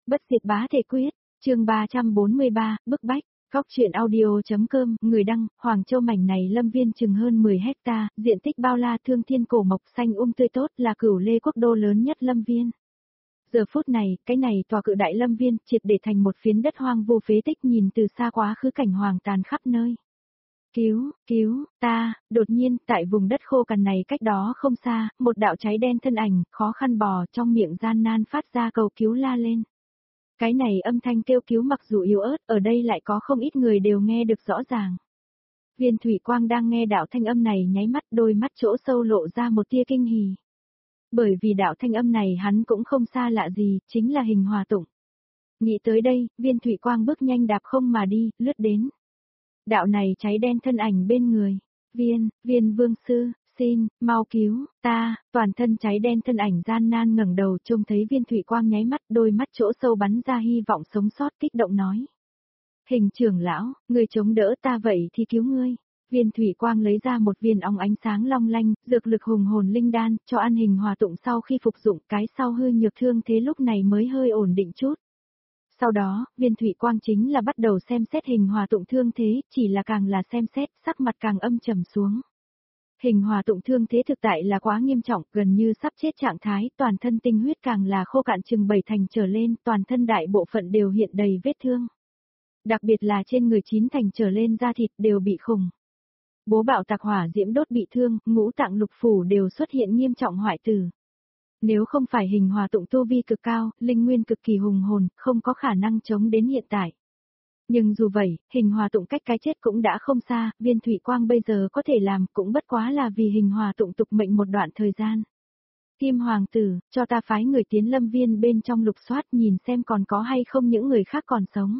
Bất diệt bá thể quyết, chương 343, bức bách, góc truyện audio.com, người đăng, Hoàng Châu mảnh này lâm viên chừng hơn 10 hecta, diện tích bao la thương thiên cổ mộc xanh tươi tốt là Cửu Lê quốc đô lớn nhất lâm viên. Giờ phút này, cái này tòa cự đại lâm viên triệt để thành một phiến đất hoang vô phế tích nhìn từ xa quá khứ cảnh hoàng tàn khắp nơi. Cứu, ta, đột nhiên, tại vùng đất khô cằn này cách đó không xa, một đạo cháy đen thân ảnh, khó khăn bò trong miệng gian nan phát ra cầu cứu la lên. Cái này âm thanh kêu cứu mặc dù yếu ớt, ở đây lại có không ít người đều nghe được rõ ràng. Viên Thủy Quang đang nghe đạo thanh âm này nháy mắt, đôi mắt chỗ sâu lộ ra một tia kinh hỉ. Bởi vì đạo thanh âm này hắn cũng không xa lạ gì, chính là Hình Hòa Tụng. Nghĩ tới đây, Viên Thủy Quang bước nhanh đạp không mà đi, lướt đến. Đạo này cháy đen thân ảnh bên người. Viên vương sư, xin, mau cứu, ta, toàn thân cháy đen thân ảnh gian nan ngẩng đầu trông thấy Viên Thủy Quang nháy mắt, đôi mắt chỗ sâu bắn ra hy vọng sống sót kích động nói. Hình trưởng lão, người chống đỡ ta vậy thì cứu ngươi. Viên Thủy Quang lấy ra một viên óng ánh sáng long lanh, dược lực hùng hồn linh đan, cho ăn Hình Hòa Tụng sau khi phục dụng cái sau hư nhược thương thế lúc này mới hơi ổn định chút. Sau đó, Viên Thủy Quang chính là bắt đầu xem xét Hình Hòa Tụng thương thế, chỉ là càng là xem xét, sắc mặt càng âm trầm xuống. Hình Hòa Tụng thương thế thực tại là quá nghiêm trọng, gần như sắp chết trạng thái, toàn thân tinh huyết càng là khô cạn chừng 7 thành trở lên, toàn thân đại bộ phận đều hiện đầy vết thương. Đặc biệt là trên người 9 thành trở lên da thịt đều bị khủng. Bố bạo tạc hỏa diễm đốt bị thương, ngũ tạng lục phủ đều xuất hiện nghiêm trọng hoại tử. Nếu không phải Hình Hòa Tụng tu vi cực cao, linh nguyên cực kỳ hùng hồn, không có khả năng chống đến hiện tại. Nhưng dù vậy, Hình Hòa Tụng cách cái chết cũng đã không xa, Viên Thủy Quang bây giờ có thể làm cũng bất quá là vì Hình Hòa Tụng tục mệnh một đoạn thời gian. Kim Hoàng tử, cho ta phái người tiến lâm viên bên trong lục soát nhìn xem còn có hay không những người khác còn sống.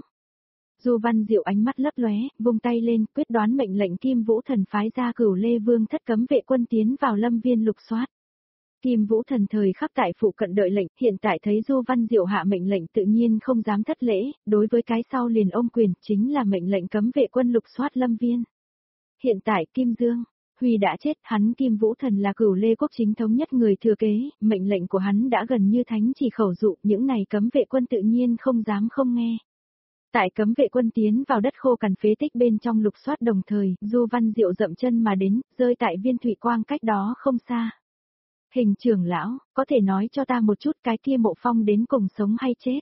Du Văn Diệu ánh mắt lấp lóe, vung tay lên, quyết đoán mệnh lệnh Kim Vũ Thần phái ra Cửu Lê Vương thất cấm vệ quân tiến vào lâm viên lục soát. Kim Vũ Thần thời khắc tại phụ cận đợi lệnh, hiện tại thấy Du Văn Diệu hạ mệnh lệnh tự nhiên không dám thất lễ, đối với cái sau liền ôm quyền, chính là mệnh lệnh cấm vệ quân lục soát lâm viên. Hiện tại Kim Dương, Huy đã chết, hắn Kim Vũ Thần là Cửu Lê quốc chính thống nhất người thừa kế, mệnh lệnh của hắn đã gần như thánh chỉ khẩu dụ, những này cấm vệ quân tự nhiên không dám không nghe. Tại cấm vệ quân tiến vào đất khô cằn phế tích bên trong lục soát đồng thời, Du Văn Diệu dậm chân mà đến, rơi tại Viên Thủy Quang cách đó không xa. Hình trưởng lão, có thể nói cho ta một chút cái kia Mộ Phong đến cùng sống hay chết?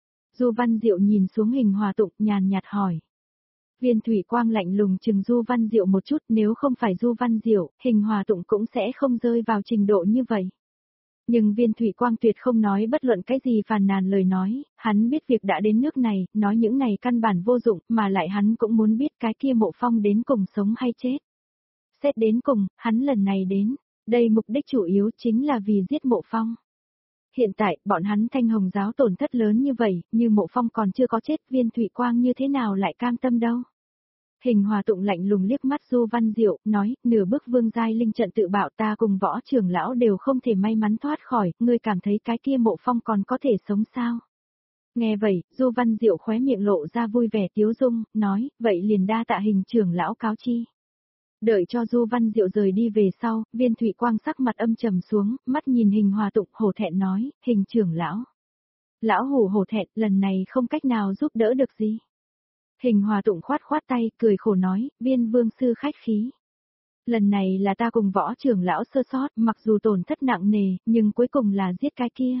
Du Văn Diệu nhìn xuống Hình Hòa Tụng nhàn nhạt hỏi. Viên Thủy Quang lạnh lùng chừng Du Văn Diệu một chút, nếu không phải Du Văn Diệu, Hình Hòa Tụng cũng sẽ không rơi vào trình độ như vậy. Nhưng Viên Thủy Quang tuyệt không nói bất luận cái gì phàn nàn lời nói, hắn biết việc đã đến nước này, nói những này căn bản vô dụng, mà lại hắn cũng muốn biết cái kia Mộ Phong đến cùng sống hay chết. Xét đến cùng, hắn lần này đến, đây mục đích chủ yếu chính là vì giết Mộ Phong. Hiện tại, bọn hắn Thanh Hồng giáo tổn thất lớn như vậy, như Mộ Phong còn chưa có chết, Viên Thủy Quang như thế nào lại cam tâm đâu. Hình Hòa Tụng lạnh lùng liếc mắt Du Văn Diệu, nói, nửa bước vương giai linh trận tự bạo ta cùng võ trưởng lão đều không thể may mắn thoát khỏi, ngươi cảm thấy cái kia Mộ Phong còn có thể sống sao? Nghe vậy, Du Văn Diệu khóe miệng lộ ra vui vẻ tiếu dung, nói, vậy liền đa tạ Hình trưởng lão cáo chi. Đợi cho Du Văn Diệu rời đi về sau, Viên Thủy Quang sắc mặt âm trầm xuống, mắt nhìn Hình Hòa Tụng hổ thẹn nói, Hình trưởng lão. Lão hổ thẹn, lần này không cách nào giúp đỡ được gì. Hình Hòa Tụng khoát tay, cười khổ nói, Viên vương sư khách khí. Lần này là ta cùng võ trưởng lão sơ sót, mặc dù tổn thất nặng nề, nhưng cuối cùng là giết cái kia.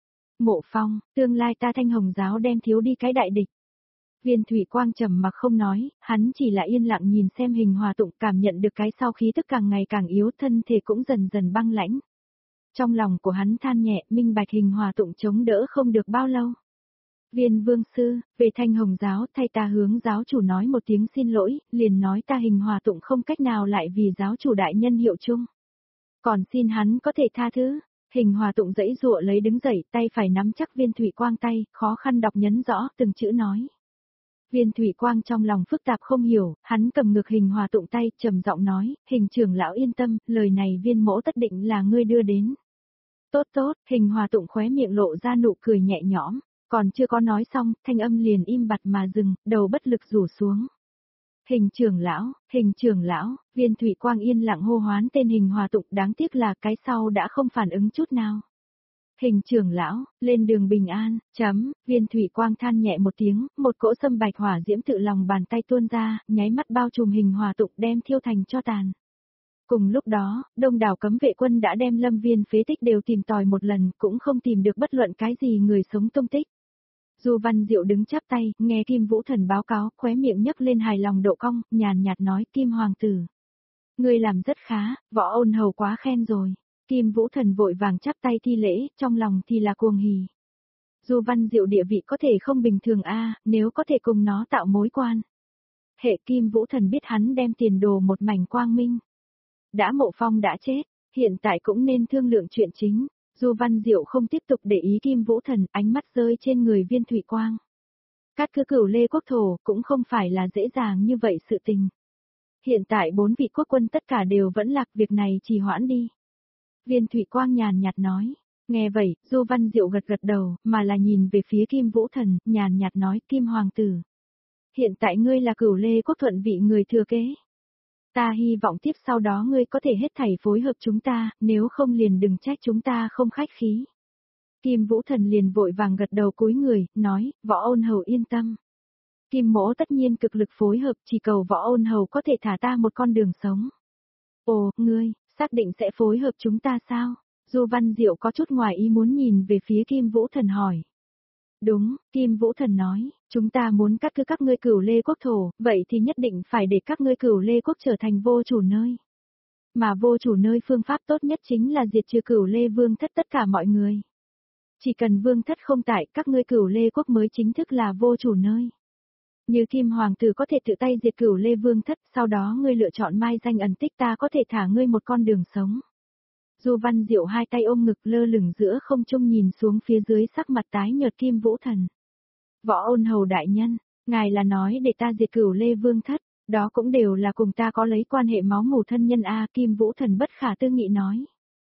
Mộ Phong, tương lai ta Thanh Hồng giáo đem thiếu đi cái đại địch. Viên Thủy Quang trầm mặc không nói, hắn chỉ là yên lặng nhìn xem Hình Hòa Tụng cảm nhận được cái sau khí tức càng ngày càng yếu, thân thể cũng dần dần băng lãnh. Trong lòng của hắn than nhẹ, minh bạch Hình Hòa Tụng chống đỡ không được bao lâu. Viên vương sư, về Thanh Hồng giáo, thay ta hướng giáo chủ nói một tiếng xin lỗi, liền nói ta Hình Hòa Tụng không cách nào lại vì giáo chủ đại nhân hiệu chung. Còn xin hắn có thể tha thứ. Hình Hòa Tụng giãy giụa lấy đứng dậy, tay phải nắm chắc Viên Thủy Quang tay, khó khăn đọc nhấn rõ từng chữ nói. Viên Thủy Quang trong lòng phức tạp không hiểu, hắn cầm ngực Hình Hòa Tụng tay, trầm giọng nói, Hình trưởng lão yên tâm, lời này Viên mỗ tất định là ngươi đưa đến. Tốt, Hình Hòa Tụng khóe miệng lộ ra nụ cười nhẹ nhõm, còn chưa có nói xong, thanh âm liền im bặt mà dừng, đầu bất lực rủ xuống. Hình trưởng lão, Viên Thủy Quang yên lặng hô hoán tên Hình Hòa Tụng, đáng tiếc là cái sau đã không phản ứng chút nào. Hình trưởng lão, lên đường bình an, Viên Thủy Quang than nhẹ một tiếng, một cỗ sâm bạch hỏa diễm tự lòng bàn tay tuôn ra, nháy mắt bao trùm hình hỏa tụng đem thiêu thành tro tàn. Cùng lúc đó, đông đảo cấm vệ quân đã đem lâm viên phế tích đều tìm tòi một lần, cũng không tìm được bất luận cái gì người sống tung tích. Du Văn Diệu đứng chắp tay, nghe Kim Vũ Thần báo cáo, khóe miệng nhấc lên hài lòng độ cong, nhàn nhạt nói, Kim Hoàng tử. Ngươi làm rất khá, Võ Ôn Hầu quá khen rồi. Kim Vũ Thần vội vàng chắp tay thi lễ, trong lòng thì là cuồng hỉ. Du Văn Diệu địa vị có thể không bình thường nếu có thể cùng nó tạo mối quan. Hệ Kim Vũ Thần biết hắn đem tiền đồ một mảnh quang minh. Đã Mộ Phong đã chết, hiện tại cũng nên thương lượng chuyện chính. Du Văn Diệu không tiếp tục để ý Kim Vũ Thần, ánh mắt rơi trên người Viên Thủy Quang. Cát cứ Cửu Lê quốc thổ cũng không phải là dễ dàng như vậy sự tình. Hiện tại 4 vị quốc quân tất cả đều vẫn lạc, việc này trì hoãn đi. Viên Thủy Quang nhàn nhạt nói. Nghe vậy, Du Văn Diệu gật gật đầu, mà là nhìn về phía Kim Vũ Thần, nhàn nhạt nói, Kim Hoàng tử. Hiện tại ngươi là Cửu Lê quốc thuận vị người thừa kế. Ta hy vọng tiếp sau đó ngươi có thể hết thảy phối hợp chúng ta, nếu không liền đừng trách chúng ta không khách khí. Kim Vũ Thần liền vội vàng gật đầu cúi người, nói, Võ Ôn Hầu yên tâm. Kim Mỗ tất nhiên cực lực phối hợp, chỉ cầu Võ Ôn Hầu có thể thả ta một con đường sống. Ồ, ngươi, xác định sẽ phối hợp chúng ta sao? Du Văn Diệu có chút ngoài ý muốn nhìn về phía Kim Vũ Thần hỏi. Đúng, Kim Vũ Thần nói, chúng ta muốn cắt cứ các ngươi Cửu Lê quốc thổ, vậy thì nhất định phải để các ngươi Cửu Lê quốc trở thành vô chủ nơi. Mà vô chủ nơi phương pháp tốt nhất chính là diệt trừ Cửu Lê vương thất tất cả mọi người. Chỉ cần vương thất không tại, các ngươi Cửu Lê quốc mới chính thức là vô chủ nơi. Như Kim Hoàng tử có thể tự tay diệt Cửu Lê vương thất, sau đó ngươi lựa chọn mai danh ẩn tích, ta có thể thả ngươi một con đường sống. Du Văn Diệu hai tay ôm ngực lơ lửng giữa không trung nhìn xuống phía dưới, sắc mặt tái nhợt Kim Vũ Thần. Võ Ôn Hầu đại nhân, ngài là nói để ta diệt Cửu Lê vương thất, đó cũng đều là cùng ta có lấy quan hệ máu mủ thân nhân Kim Vũ Thần bất khả tư nghị nói.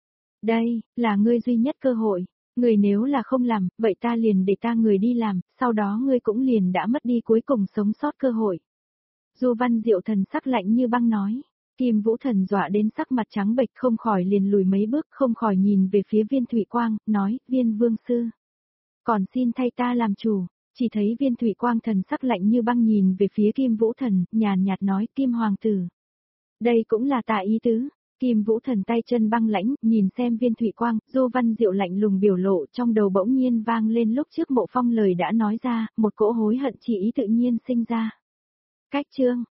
Đây, là ngươi duy nhất cơ hội, người nếu là không làm, vậy ta liền để ta người đi làm, sau đó ngươi cũng liền đã mất đi cuối cùng sống sót cơ hội. Du Văn Diệu thần sắc lạnh như băng nói. Kim Vũ Thần dọa đến sắc mặt trắng bệch, không khỏi liền lùi mấy bước, không khỏi nhìn về phía Viên Thủy Quang, nói, Viên Vương Sư. Còn xin thay ta làm chủ, chỉ thấy Viên Thủy Quang thần sắc lạnh như băng nhìn về phía Kim Vũ Thần, nhàn nhạt nói, Kim Hoàng tử. Đây cũng là ta ý tứ. Kim Vũ Thần tay chân băng lãnh, nhìn xem Viên Thủy Quang, Du Văn Diệu lạnh lùng biểu lộ, trong đầu bỗng nhiên vang lên lúc trước Mộ Phong lời đã nói ra, một cỗ hối hận chỉ ý tự nhiên sinh ra. Cách chương